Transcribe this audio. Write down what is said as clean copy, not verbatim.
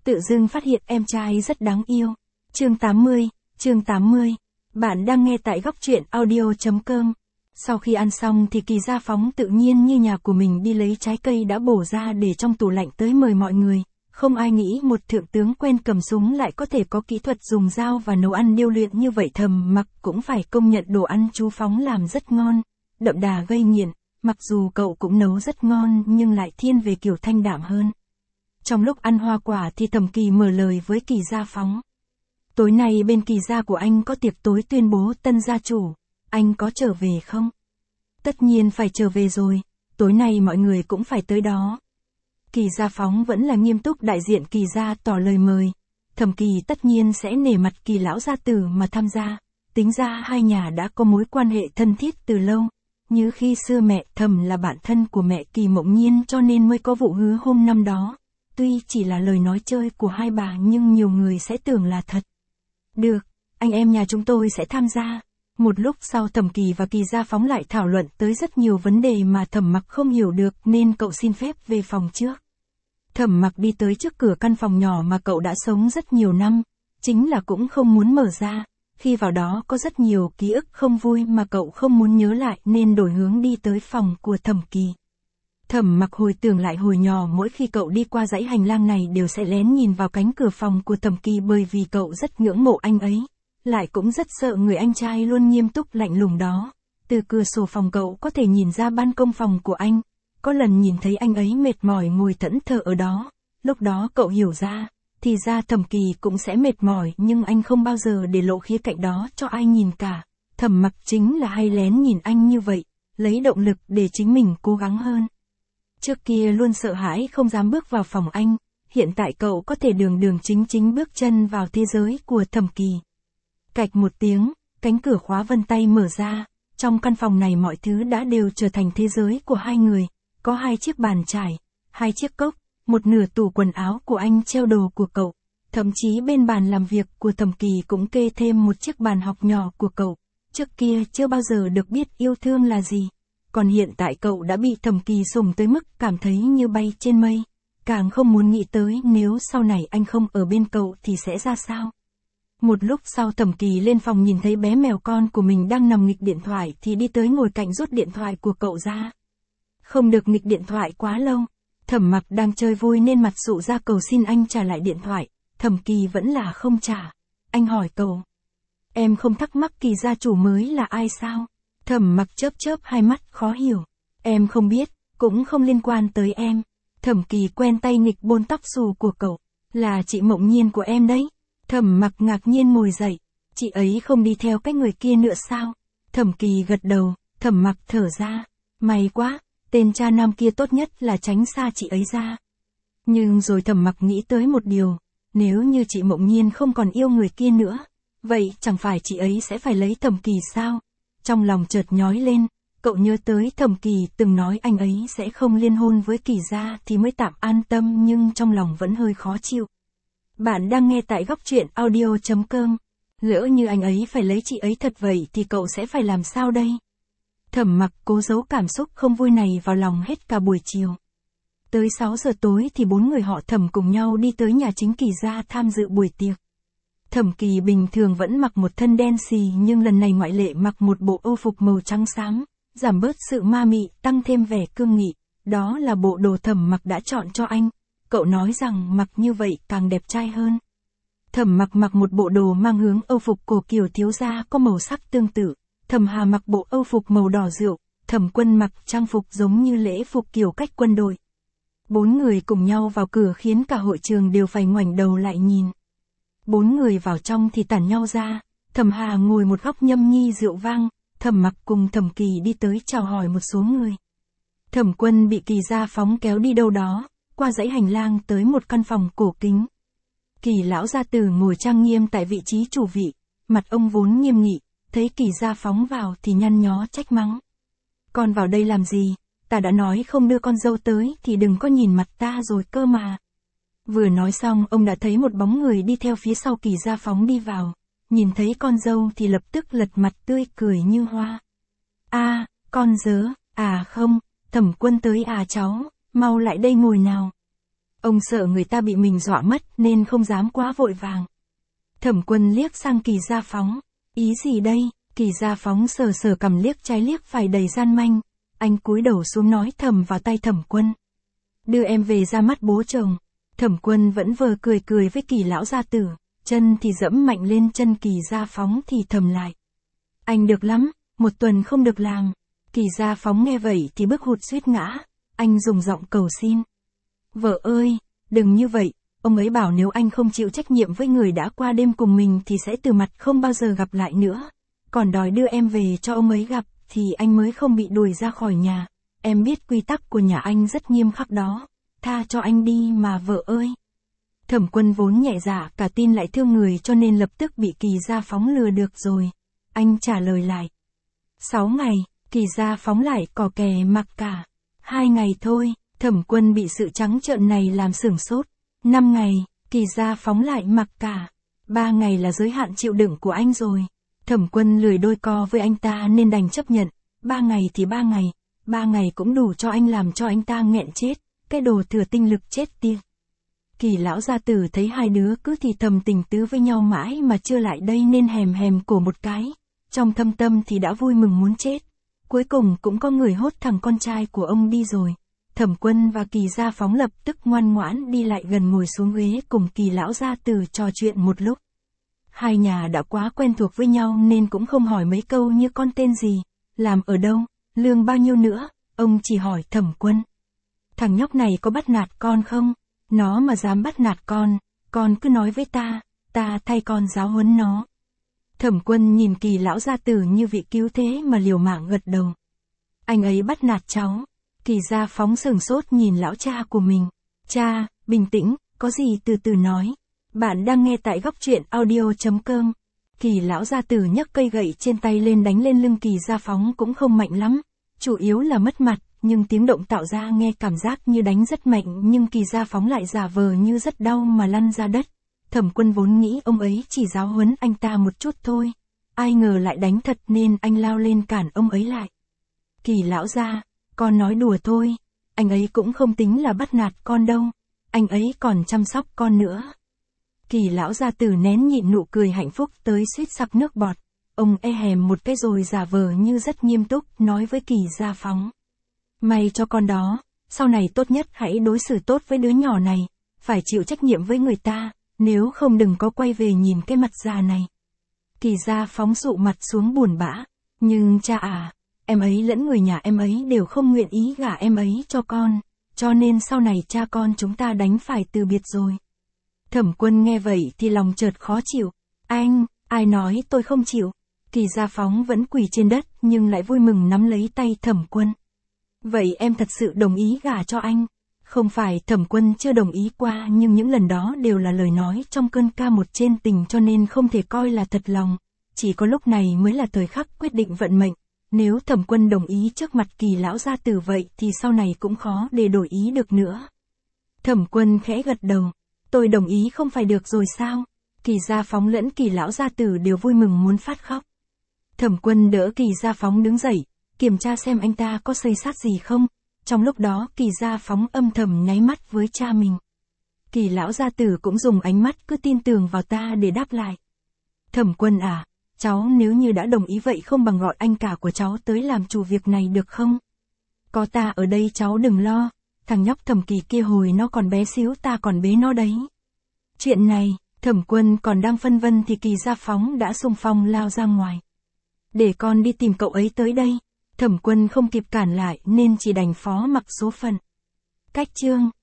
tự dưng phát hiện em trai rất đáng yêu. Chương 80. Bạn đang nghe tại góc truyện audio.com. Sau khi ăn xong thì Kỳ Gia Phóng tự nhiên như nhà của mình đi lấy trái cây đã bổ ra để trong tủ lạnh tới mời mọi người. Không ai nghĩ một thượng tướng quen cầm súng lại có thể có kỹ thuật dùng dao và nấu ăn điêu luyện như vậy. Thầm Mặc cũng phải công nhận đồ ăn chú Phóng làm rất ngon, đậm đà gây nghiện. Mặc dù cậu cũng nấu rất ngon nhưng lại thiên về kiểu thanh đạm hơn. Trong lúc ăn hoa quả thì Thẩm Kỳ mở lời với Kỳ Gia Phóng. Tối nay bên Kỳ gia của anh có tiệc tối tuyên bố tân gia chủ, anh có trở về không? Tất nhiên phải trở về rồi, tối nay mọi người cũng phải tới đó. Kỳ Gia Phóng vẫn là nghiêm túc đại diện Kỳ gia tỏ lời mời. Thẩm Kỳ tất nhiên sẽ nể mặt Kỳ lão gia tử mà tham gia, tính ra hai nhà đã có mối quan hệ thân thiết từ lâu. Như khi xưa mẹ Thẩm là bạn thân của mẹ Kỳ Mộng Nhiên cho nên mới có vụ hứa hôm năm đó. Tuy chỉ là lời nói chơi của hai bà nhưng nhiều người sẽ tưởng là thật. Được, anh em nhà chúng tôi sẽ tham gia. Một lúc sau Thẩm Kỳ và Kỳ Gia Phóng lại thảo luận tới rất nhiều vấn đề mà Thẩm Mặc không hiểu được nên cậu xin phép về phòng trước. Thẩm Mặc đi tới trước cửa căn phòng nhỏ mà cậu đã sống rất nhiều năm, chính là cũng không muốn mở ra. Khi vào đó có rất nhiều ký ức không vui mà cậu không muốn nhớ lại nên đổi hướng đi tới phòng của Thẩm Kỳ. Thẩm Mặc hồi tưởng lại hồi nhỏ mỗi khi cậu đi qua dãy hành lang này đều sẽ lén nhìn vào cánh cửa phòng của Thẩm Kỳ bởi vì cậu rất ngưỡng mộ anh ấy, lại cũng rất sợ người anh trai luôn nghiêm túc lạnh lùng đó. Từ cửa sổ phòng cậu có thể nhìn ra ban công phòng của anh, có lần nhìn thấy anh ấy mệt mỏi ngồi thẫn thờ ở đó, lúc đó cậu hiểu ra, thì ra Thẩm Kỳ cũng sẽ mệt mỏi nhưng anh không bao giờ để lộ khía cạnh đó cho ai nhìn cả. Thẩm Mặc chính là hay lén nhìn anh như vậy, lấy động lực để chính mình cố gắng hơn. Trước kia luôn sợ hãi không dám bước vào phòng anh, hiện tại cậu có thể đường đường chính chính bước chân vào thế giới của Thẩm Kỳ. Cạch một tiếng, cánh cửa khóa vân tay mở ra, trong căn phòng này mọi thứ đã đều trở thành thế giới của hai người, có 2 chiếc bàn trải, 2 chiếc cốc, một nửa tủ quần áo của anh treo đồ của cậu, thậm chí bên bàn làm việc của Thẩm Kỳ cũng kê thêm một chiếc bàn học nhỏ của cậu, trước kia chưa bao giờ được biết yêu thương là gì. Còn hiện tại cậu đã bị Thẩm Kỳ sủng tới mức cảm thấy như bay trên mây, càng không muốn nghĩ tới nếu sau này anh không ở bên cậu thì sẽ ra sao. Một lúc sau Thẩm Kỳ lên phòng nhìn thấy bé mèo con của mình đang nằm nghịch điện thoại thì đi tới ngồi cạnh rút điện thoại của cậu ra. Không được nghịch điện thoại quá lâu, Thẩm Mặc đang chơi vui nên mặt sụ ra cầu xin anh trả lại điện thoại, Thẩm Kỳ vẫn là không trả. Anh hỏi cậu, em không thắc mắc Kỳ gia chủ mới là ai sao? Thẩm Mặc chớp chớp hai mắt khó hiểu. Em không biết, cũng không liên quan tới em. Thẩm Kỳ quen tay nghịch bôn tóc xù của cậu. Là chị Mộng Nhiên của em đấy. Thẩm Mặc ngạc nhiên ngồi dậy. Chị ấy không đi theo cái người kia nữa sao? Thẩm Kỳ gật đầu, Thẩm Mặc thở ra. May quá, tên cha nam kia tốt nhất là tránh xa chị ấy ra. Nhưng rồi Thẩm Mặc nghĩ tới một điều. Nếu như chị Mộng Nhiên không còn yêu người kia nữa, vậy chẳng phải chị ấy sẽ phải lấy Thẩm Kỳ sao? Trong lòng chợt nhói lên, cậu nhớ tới Thẩm Kỳ từng nói anh ấy sẽ không liên hôn với Kỳ gia thì mới tạm an tâm nhưng trong lòng vẫn hơi khó chịu. Bạn đang nghe tại góc truyện audio.com. Lỡ như anh ấy phải lấy chị ấy thật vậy thì cậu sẽ phải làm sao đây? Thẩm Mặc cố giấu cảm xúc không vui này vào lòng hết cả buổi chiều. Tới 6 giờ tối thì 4 người họ Thẩm cùng nhau đi tới nhà chính Kỳ gia tham dự buổi tiệc. Thẩm Kỳ bình thường vẫn mặc một thân đen xì nhưng lần này ngoại lệ mặc một bộ âu phục màu trắng xám, giảm bớt sự ma mị, tăng thêm vẻ cương nghị. Đó là bộ đồ Thẩm Mặc đã chọn cho anh. Cậu nói rằng mặc như vậy càng đẹp trai hơn. Thẩm Mặc mặc một bộ đồ mang hướng âu phục cổ kiểu thiếu gia có màu sắc tương tự. Thẩm Hà mặc bộ âu phục màu đỏ rượu. Thẩm Quân mặc trang phục giống như lễ phục kiểu cách quân đội. 4 người cùng nhau vào cửa khiến cả hội trường đều phải ngoảnh đầu lại nhìn. 4 người vào trong thì tản nhau ra, Thẩm Hà ngồi một góc nhâm nhi rượu vang, Thẩm Mặc cùng Thẩm Kỳ đi tới chào hỏi một số người. Thẩm Quân bị Kỳ Gia Phóng kéo đi đâu đó, qua dãy hành lang tới một căn phòng cổ kính. Kỳ lão gia tử ngồi trang nghiêm tại vị trí chủ vị, mặt ông vốn nghiêm nghị, thấy Kỳ Gia Phóng vào thì nhăn nhó trách mắng. Con vào đây làm gì, ta đã nói không đưa con dâu tới thì đừng có nhìn mặt ta rồi cơ mà. Vừa nói xong ông đã thấy một bóng người đi theo phía sau Kỳ Gia Phóng đi vào, nhìn thấy con dâu thì lập tức lật mặt tươi cười như hoa. À, con dớ, à không, Thẩm Quân tới à cháu, mau lại đây ngồi nào. Ông sợ người ta bị mình dọa mất nên không dám quá vội vàng. Thẩm Quân liếc sang Kỳ Gia Phóng. Ý gì đây? Kỳ Gia Phóng sờ sờ cằm liếc trái liếc phải đầy gian manh. Anh cúi đầu xuống nói thầm vào tai Thẩm Quân. Đưa em về ra mắt bố chồng. Thẩm Quân vẫn vờ cười cười với Kỳ lão gia tử, chân thì dẫm mạnh lên chân Kỳ Gia Phóng thì thầm lại. Anh được lắm, một tuần không được làm. Kỳ Gia Phóng nghe vậy thì bước hụt suýt ngã, anh dùng giọng cầu xin. Vợ ơi, đừng như vậy, ông ấy bảo nếu anh không chịu trách nhiệm với người đã qua đêm cùng mình thì sẽ từ mặt không bao giờ gặp lại nữa. Còn đòi đưa em về cho ông ấy gặp thì anh mới không bị đuổi ra khỏi nhà. Em biết quy tắc của nhà anh rất nghiêm khắc đó. Tha cho anh đi mà vợ ơi. Thẩm Quân vốn nhẹ dạ cả tin lại thương người cho nên lập tức bị Kỳ Gia Phóng lừa được rồi. Anh trả lời lại. 6 ngày, Kỳ Gia Phóng lại cò kè mặc cả. 2 ngày thôi, Thẩm Quân bị sự trắng trợn này làm sửng sốt. 5 ngày, Kỳ Gia Phóng lại mặc cả. 3 ngày là giới hạn chịu đựng của anh rồi. Thẩm Quân lười đôi co với anh ta nên đành chấp nhận. 3 ngày thì 3 ngày. 3 ngày cũng đủ cho anh làm cho anh ta nghẹn chết. Cái đồ thừa tinh lực chết tiệt. Kỳ lão gia tử thấy hai đứa cứ thì thầm tình tứ với nhau mãi mà chưa lại đây nên hèm cổ một cái. Trong thâm tâm thì đã vui mừng muốn chết. Cuối cùng cũng có người hốt thằng con trai của ông đi rồi. Thẩm Quân và Kỳ Gia Phóng lập tức ngoan ngoãn đi lại gần ngồi xuống ghế cùng Kỳ lão gia tử trò chuyện một lúc. Hai nhà đã quá quen thuộc với nhau nên cũng không hỏi mấy câu như con tên gì, làm ở đâu, lương bao nhiêu nữa, ông chỉ hỏi Thẩm Quân. Thằng nhóc này có bắt nạt con không? Nó mà dám bắt nạt con cứ nói với ta thay con giáo huấn nó. Thẩm Quân nhìn Kỳ lão gia tử như vị cứu thế mà liều mạng gật đầu. Anh ấy bắt nạt cháu. Kỳ Gia Phóng sửng sốt nhìn lão cha của mình. Cha, bình tĩnh, có gì từ từ nói. Bạn đang nghe tại góc truyện audio.com. Kỳ lão gia tử nhấc cây gậy trên tay lên đánh lên lưng Kỳ Gia Phóng cũng không mạnh lắm. Chủ yếu là mất mặt, nhưng tiếng động tạo ra nghe cảm giác như đánh rất mạnh nhưng Kỳ Gia Phóng lại giả vờ như rất đau mà lăn ra đất. Thẩm Quân vốn nghĩ ông ấy chỉ giáo huấn anh ta một chút thôi. Ai ngờ lại đánh thật nên anh lao lên cản ông ấy lại. Kỳ lão gia, con nói đùa thôi. Anh ấy cũng không tính là bắt nạt con đâu. Anh ấy còn chăm sóc con nữa. Kỳ lão gia tử nén nhịn nụ cười hạnh phúc tới suýt sặc nước bọt. Ông hèm một cái rồi giả vờ như rất nghiêm túc nói với Kỳ Gia Phóng. May cho con đó, sau này tốt nhất hãy đối xử tốt với đứa nhỏ này, phải chịu trách nhiệm với người ta, nếu không đừng có quay về nhìn cái mặt già này. Kỳ Gia Phóng dụ mặt xuống buồn bã, nhưng cha à, em ấy lẫn người nhà em ấy đều không nguyện ý gả em ấy cho con, cho nên sau này cha con chúng ta đánh phải từ biệt rồi. Thẩm Quân nghe vậy thì lòng chợt khó chịu. Anh, ai nói tôi không chịu? Kỳ Gia Phóng vẫn quỳ trên đất nhưng lại vui mừng nắm lấy tay Thẩm Quân. Vậy em thật sự đồng ý gả cho anh? Không phải Thẩm Quân chưa đồng ý qua nhưng những lần đó đều là lời nói trong cơn ca một trên tình cho nên không thể coi là thật lòng. Chỉ có lúc này mới là thời khắc quyết định vận mệnh. Nếu Thẩm Quân đồng ý trước mặt Kỳ lão gia tử vậy thì sau này cũng khó để đổi ý được nữa. Thẩm Quân khẽ gật đầu. Tôi đồng ý không phải được rồi sao? Kỳ Gia Phóng lẫn Kỳ lão gia tử đều vui mừng muốn phát khóc. Thẩm Quân đỡ Kỳ Gia Phóng đứng dậy, kiểm tra xem anh ta có xây xát gì không. Trong lúc đó Kỳ Gia Phóng âm thầm nháy mắt với cha mình. Kỳ lão gia tử cũng dùng ánh mắt cứ tin tưởng vào ta để đáp lại. Thẩm Quân à, cháu nếu như đã đồng ý vậy không bằng gọi anh cả của cháu tới làm chủ việc này được không? Có ta ở đây cháu đừng lo, thằng nhóc Thẩm Kỳ kia hồi nó còn bé xíu ta còn bế nó đấy. Chuyện này, Thẩm Quân còn đang phân vân thì Kỳ Gia Phóng đã xung phong lao ra ngoài. Để con đi tìm cậu ấy tới đây. Thẩm Quân không kịp cản lại nên chỉ đành phó mặc số phận. Cách chương